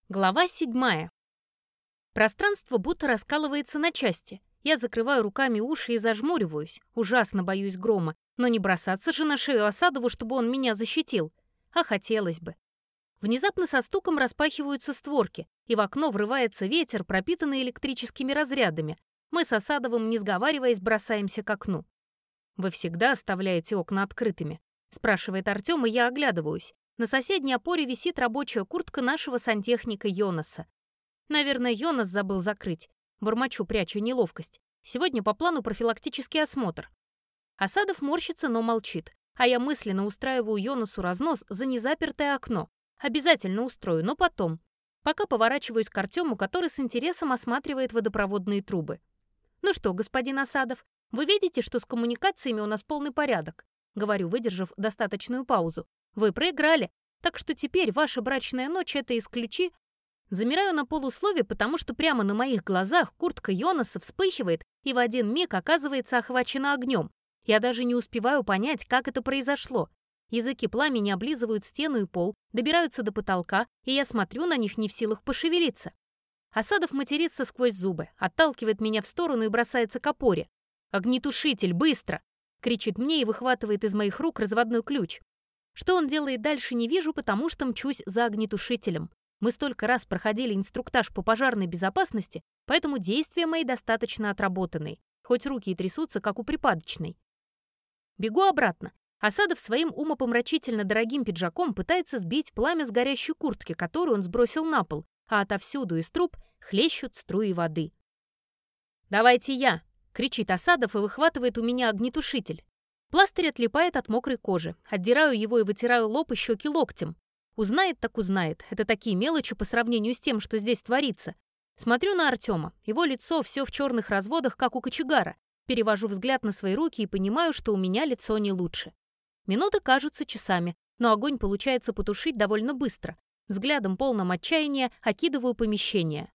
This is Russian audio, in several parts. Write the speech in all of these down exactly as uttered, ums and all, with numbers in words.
Глава седьмая. Пространство будто раскалывается на части. Я закрываю руками уши и зажмуриваюсь. Ужасно боюсь грома, но не бросаться же на шею Асадову, чтобы он меня защитил. А хотелось бы. Внезапно со стуком распахиваются створки, и в окно врывается ветер, пропитанный электрическими разрядами. Мы с Асадовым, не сговариваясь, бросаемся к окну. «Вы всегда оставляете окна открытыми?» — спрашивает Артем, и я оглядываюсь. На соседней опоре висит рабочая куртка нашего сантехника Йонаса. Наверное, Йонас забыл закрыть. Бормочу, прячу неловкость. Сегодня по плану профилактический осмотр. Асадов морщится, но молчит. А я мысленно устраиваю Йонасу разнос за незапертое окно. Обязательно устрою, но потом. Пока поворачиваюсь к Артему, который с интересом осматривает водопроводные трубы. «Ну что, господин Асадов, вы видите, что с коммуникациями у нас полный порядок?» Говорю, выдержав достаточную паузу. «Вы проиграли, так что теперь ваша брачная ночь — это исключи». Замираю на полуслове, потому что прямо на моих глазах куртка Йонаса вспыхивает и в один миг оказывается охвачена огнем. Я даже не успеваю понять, как это произошло. Языки пламени облизывают стену и пол, добираются до потолка, и я смотрю на них не в силах пошевелиться. Асадов матерится сквозь зубы, отталкивает меня в сторону и бросается к опоре. «Огнетушитель, быстро!» — кричит мне и выхватывает из моих рук разводной ключ. Что он делает дальше, не вижу, потому что мчусь за огнетушителем. Мы столько раз проходили инструктаж по пожарной безопасности, поэтому действия мои достаточно отработанные, хоть руки и трясутся, как у припадочной. Бегу обратно. Асадов своим умопомрачительно дорогим пиджаком пытается сбить пламя с горящей куртки, которую он сбросил на пол, а отовсюду из труб хлещут струи воды. «Давайте я!» — кричит Асадов и выхватывает у меня огнетушитель. Пластырь отлипает от мокрой кожи. Отдираю его и вытираю лоб и щеки локтем. Узнает так узнает. Это такие мелочи по сравнению с тем, что здесь творится. Смотрю на Артема. Его лицо все в черных разводах, как у кочегара. Перевожу взгляд на свои руки и понимаю, что у меня лицо не лучше. Минуты кажутся часами, но огонь получается потушить довольно быстро. Взглядом полным отчаяния окидываю помещение.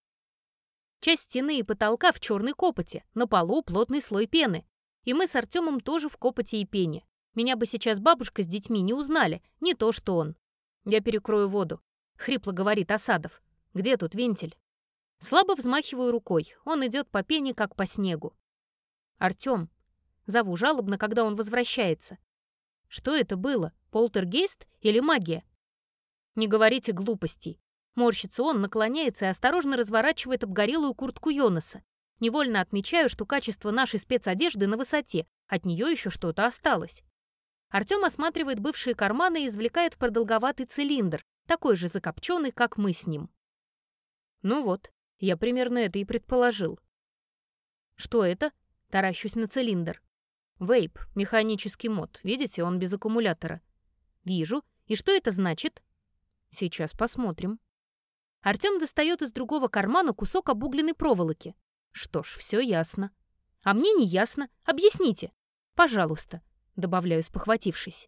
Часть стены и потолка в черной копоти, на полу плотный слой пены. И мы с Артемом тоже в копоти и пене. Меня бы сейчас бабушка с детьми не узнали, не то что он. «Я перекрою воду», — хрипло говорит Асадов. «Где тут вентиль?» Слабо взмахиваю рукой. Он идет по пене, как по снегу. «Артем». Зову жалобно, когда он возвращается. «Что это было? Полтергейст или магия?» «Не говорите глупостей». Морщится он, наклоняется и осторожно разворачивает обгорелую куртку Йонаса. Невольно отмечаю, что качество нашей спецодежды на высоте, от нее еще что-то осталось. Артем осматривает бывшие карманы и извлекает продолговатый цилиндр, такой же закопченный, как мы с ним. Ну вот, я примерно это и предположил. «Что это?» — таращусь на цилиндр. «Вейп, механический мод. Видите, он без аккумулятора». «Вижу. И что это значит?» «Сейчас посмотрим». Артем достает из другого кармана кусок обугленной проволоки. Что ж, все ясно. А мне не ясно. Объясните. Пожалуйста, добавляю, спохватившись.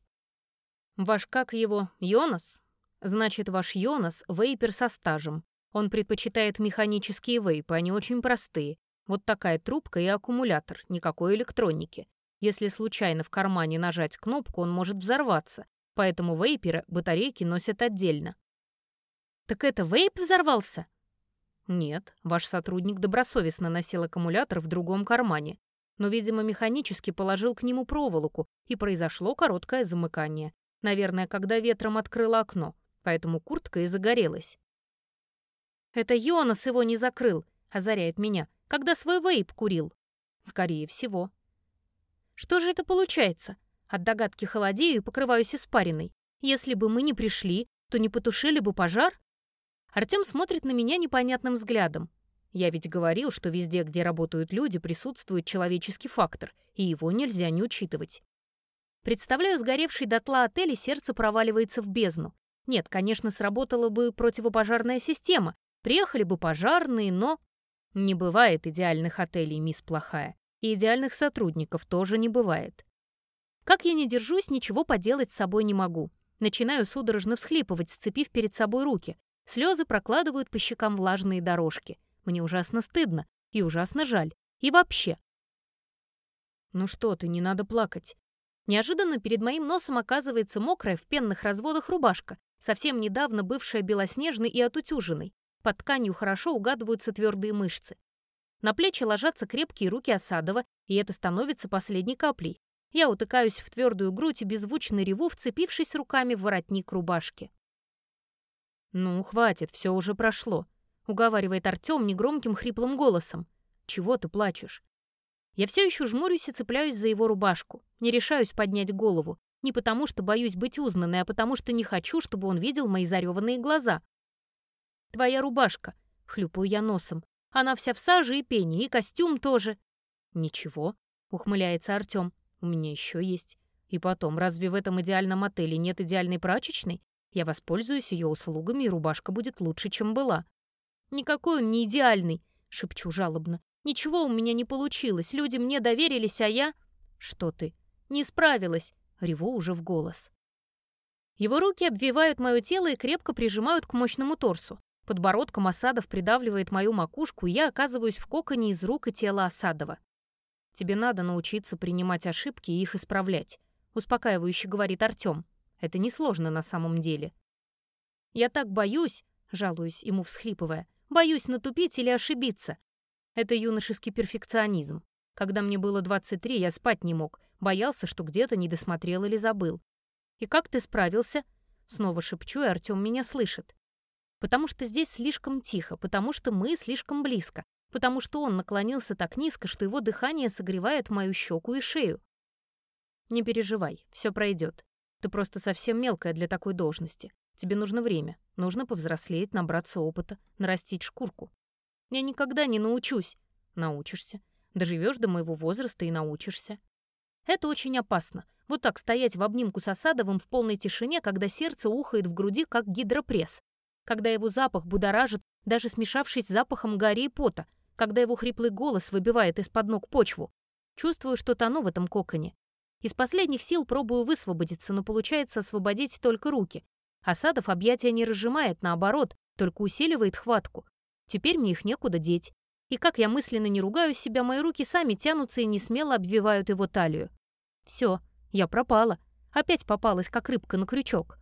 Ваш как его, Йонас? Значит, ваш Йонас — вейпер со стажем. Он предпочитает механические вейпы, они очень простые. Вот такая трубка и аккумулятор, никакой электроники. Если случайно в кармане нажать кнопку, он может взорваться, поэтому вейперы батарейки носят отдельно. Так это вейп взорвался? Нет, ваш сотрудник добросовестно носил аккумулятор в другом кармане, но, видимо, механически положил к нему проволоку, и произошло короткое замыкание. Наверное, когда ветром открыло окно, поэтому куртка и загорелась. «Это Йонас его не закрыл», — озаряет меня, «когда свой вейп курил». «Скорее всего». «Что же это получается?» От догадки холодею и покрываюсь испариной. «Если бы мы не пришли, то не потушили бы пожар?» Артем смотрит на меня непонятным взглядом. Я ведь говорил, что везде, где работают люди, присутствует человеческий фактор, и его нельзя не учитывать. Представляю сгоревший дотла отель, и сердце проваливается в бездну. Нет, конечно, сработала бы противопожарная система, приехали бы пожарные, но... Не бывает идеальных отелей, мисс Плохая, и идеальных сотрудников тоже не бывает. Как я не держусь, ничего поделать с собой не могу. Начинаю судорожно всхлипывать, сцепив перед собой руки. Слезы прокладывают по щекам влажные дорожки. Мне ужасно стыдно и ужасно жаль. И вообще. Ну что ты, не надо плакать. Неожиданно перед моим носом оказывается мокрая в пенных разводах рубашка, совсем недавно бывшая белоснежной и отутюженной. Под тканью хорошо угадываются твердые мышцы. На плечи ложатся крепкие руки Асадова, и это становится последней каплей. Я утыкаюсь в твердую грудь и беззвучно реву, вцепившись руками в воротник рубашки. «Ну, хватит, все уже прошло», — уговаривает Артем негромким хриплым голосом. «Чего ты плачешь?» Я все еще жмурюсь и цепляюсь за его рубашку. Не решаюсь поднять голову. Не потому, что боюсь быть узнанной, а потому, что не хочу, чтобы он видел мои зареванные глаза. «Твоя рубашка», — хлюпаю я носом. «Она вся в саже и пене, и костюм тоже». «Ничего», — ухмыляется Артем. «У меня еще есть. И потом, разве в этом идеальном отеле нет идеальной прачечной? Я воспользуюсь ее услугами, и рубашка будет лучше, чем была». «Никакой он не идеальный», — шепчу жалобно. «Ничего у меня не получилось. Люди мне доверились, а я...» «Что ты?» «Не справилась», — реву уже в голос. Его руки обвивают мое тело и крепко прижимают к мощному торсу. Подбородком Асадов придавливает мою макушку, и я оказываюсь в коконе из рук и тела Асадова. «Тебе надо научиться принимать ошибки и их исправлять», — успокаивающе говорит Артем. «Это несложно на самом деле». «Я так боюсь», — жалуюсь ему всхлипывая, «боюсь натупить или ошибиться». Это юношеский перфекционизм. Когда мне было двадцать три, я спать не мог, боялся, что где-то не досмотрел или забыл. «И как ты справился?» Снова шепчу, и Артем меня слышит. Потому что здесь слишком тихо, потому что мы слишком близко, потому что он наклонился так низко, что его дыхание согревает мою щеку и шею. «Не переживай, все пройдет. Ты просто совсем мелкая для такой должности. Тебе нужно время, нужно повзрослеть, набраться опыта, нарастить шкурку. Я никогда не научусь». «Научишься. Доживешь до моего возраста и научишься». Это очень опасно. Вот так стоять в обнимку с Асадовым в полной тишине, когда сердце ухает в груди, как гидропресс. Когда его запах будоражит, даже смешавшись с запахом гари и пота. Когда его хриплый голос выбивает из-под ног почву. Чувствую, что тону в этом коконе. Из последних сил пробую высвободиться, но получается освободить только руки. Асадов объятия не разжимает, наоборот, только усиливает хватку. Теперь мне их некуда деть. И как я мысленно не ругаю себя, мои руки сами тянутся и несмело обвивают его талию. Все, я пропала. Опять попалась, как рыбка на крючок.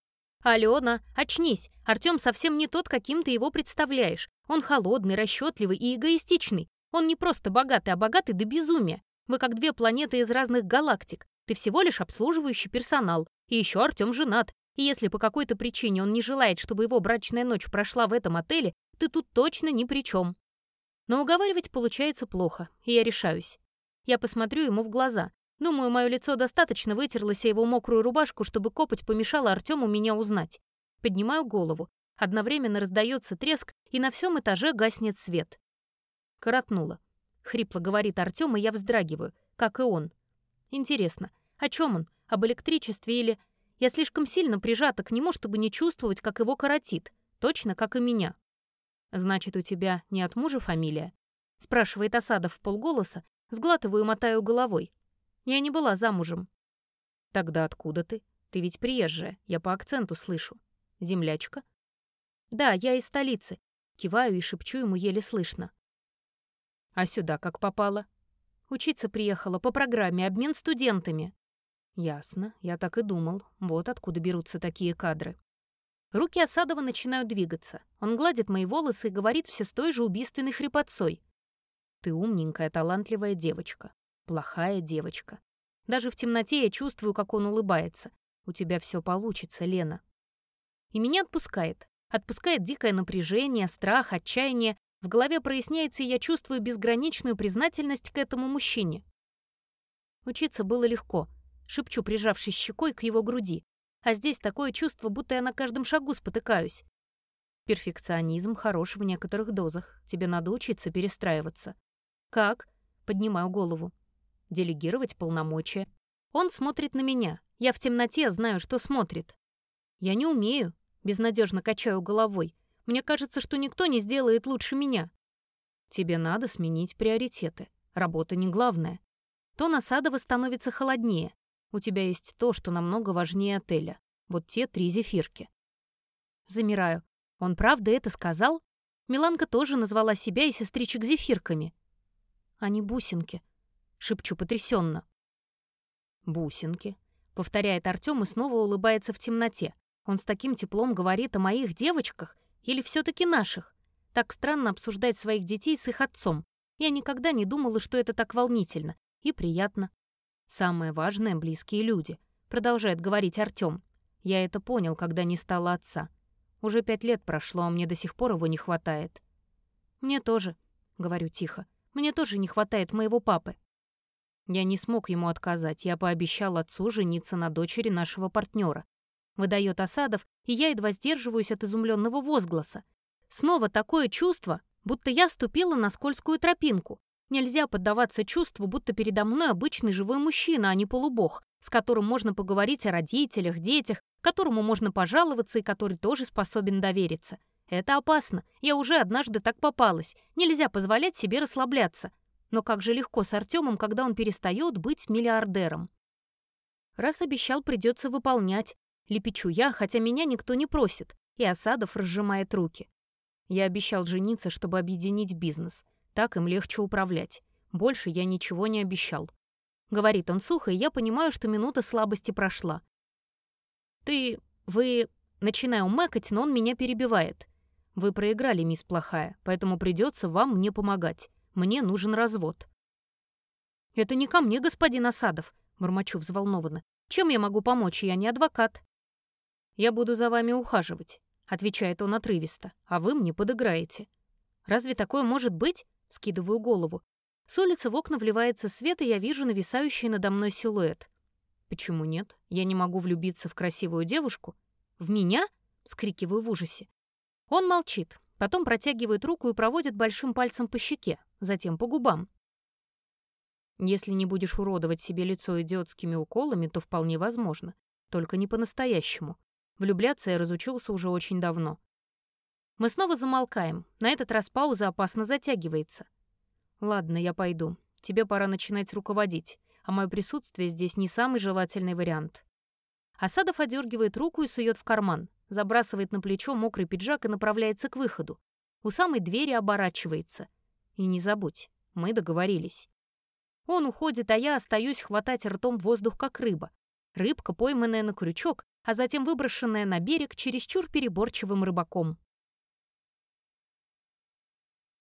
«Алена, очнись! Артем совсем не тот, каким ты его представляешь. Он холодный, расчетливый и эгоистичный. Он не просто богатый, а богатый до безумия. Вы как две планеты из разных галактик. Ты всего лишь обслуживающий персонал. И еще Артем женат. И если по какой-то причине он не желает, чтобы его брачная ночь прошла в этом отеле, ты тут точно ни при чем». Но уговаривать получается плохо, и я решаюсь. Я посмотрю ему в глаза. Думаю, мое лицо достаточно вытерлось о его мокрую рубашку, чтобы копоть помешала Артему меня узнать. Поднимаю голову. Одновременно раздается треск, и на всем этаже гаснет свет. «Коротнуло», — хрипло говорит Артем, и я вздрагиваю, как и он. Интересно, о чем он? Об электричестве или... Я слишком сильно прижата к нему, чтобы не чувствовать, как его коротит. Точно, как и меня. «Значит, у тебя не от мужа фамилия?» — спрашивает Асадов вполголоса, сглатываю и мотаю головой. «Я не была замужем». «Тогда откуда ты? Ты ведь приезжая, я по акценту слышу. Землячка?» «Да, я из столицы», — киваю и шепчу ему еле слышно. «А сюда как попала?» «Учиться приехала по программе «Обмен студентами». «Ясно, я так и думал. Вот откуда берутся такие кадры». Руки Асадова начинают двигаться. Он гладит мои волосы и говорит все с той же убийственной хрипотцой. «Ты умненькая, талантливая девочка. Плохая девочка. Даже в темноте я чувствую, как он улыбается. У тебя все получится, Лена». И меня отпускает. Отпускает дикое напряжение, страх, отчаяние. В голове проясняется, и я чувствую безграничную признательность к этому мужчине. Учиться было легко. Шепчу, прижавшись щекой к его груди. А здесь такое чувство, будто я на каждом шагу спотыкаюсь. Перфекционизм хорош в некоторых дозах. Тебе надо учиться перестраиваться. Как? Поднимаю голову. Делегировать полномочия. Он смотрит на меня. Я в темноте знаю, что смотрит. Я не умею. Безнадежно качаю головой. Мне кажется, что никто не сделает лучше меня. Тебе надо сменить приоритеты. Работа не главное. Тон Асадова становится холоднее. У тебя есть то, что намного важнее отеля. Вот те три зефирки. Замираю. Он правда это сказал? Миланка тоже назвала себя и сестричек зефирками. Они бусинки. Шепчу потрясенно. Бусинки. Повторяет Артем и снова улыбается в темноте. Он с таким теплом говорит о моих девочках или все-таки наших? Так странно обсуждать своих детей с их отцом. Я никогда не думала, что это так волнительно и приятно. «Самое важное — близкие люди», — продолжает говорить Артём. «Я это понял, когда не стало отца. Уже пять лет прошло, а мне до сих пор его не хватает». «Мне тоже», — говорю тихо, — «мне тоже не хватает моего папы». Я не смог ему отказать, я пообещал отцу жениться на дочери нашего партнера. Выдает Асадов, и я едва сдерживаюсь от изумленного возгласа. Снова такое чувство, будто я ступила на скользкую тропинку. Нельзя поддаваться чувству, будто передо мной обычный живой мужчина, а не полубог, с которым можно поговорить о родителях, детях, которому можно пожаловаться и который тоже способен довериться. Это опасно. Я уже однажды так попалась. Нельзя позволять себе расслабляться. Но как же легко с Артемом, когда он перестает быть миллиардером. Раз обещал, придется выполнять. Лепечу я, хотя меня никто не просит. И Асадов разжимает руки. Я обещал жениться, чтобы объединить бизнес. Так им легче управлять. Больше я ничего не обещал. Говорит он сухо, и я понимаю, что минута слабости прошла. Ты... вы... Начинаю мэкать, но он меня перебивает. Вы проиграли, мисс Плохая, поэтому придется вам мне помогать. Мне нужен развод. Это не ко мне, господин Асадов, бормочу взволнованно. Чем я могу помочь? Я не адвокат. Я буду за вами ухаживать, отвечает он отрывисто, а вы мне подыграете. Разве такое может быть? Скидываю голову. С улицы в окна вливается свет, и я вижу нависающий надо мной силуэт. Почему нет? Я не могу влюбиться в красивую девушку. В меня? Вскрикиваю в ужасе. Он молчит, потом протягивает руку и проводит большим пальцем по щеке, затем по губам. Если не будешь уродовать себе лицо идиотскими уколами, то вполне возможно. Только не по-настоящему. Влюбляться я разучился уже очень давно. Мы снова замолкаем. На этот раз пауза опасно затягивается. Ладно, я пойду. Тебе пора начинать руководить, а мое присутствие здесь не самый желательный вариант. Асадов одергивает руку и сует в карман, забрасывает на плечо мокрый пиджак и направляется к выходу. У самой двери оборачивается. И не забудь, мы договорились. Он уходит, а я остаюсь хватать ртом воздух, как рыба. Рыбка, пойманная на крючок, а затем выброшенная на берег чересчур переборчивым рыбаком.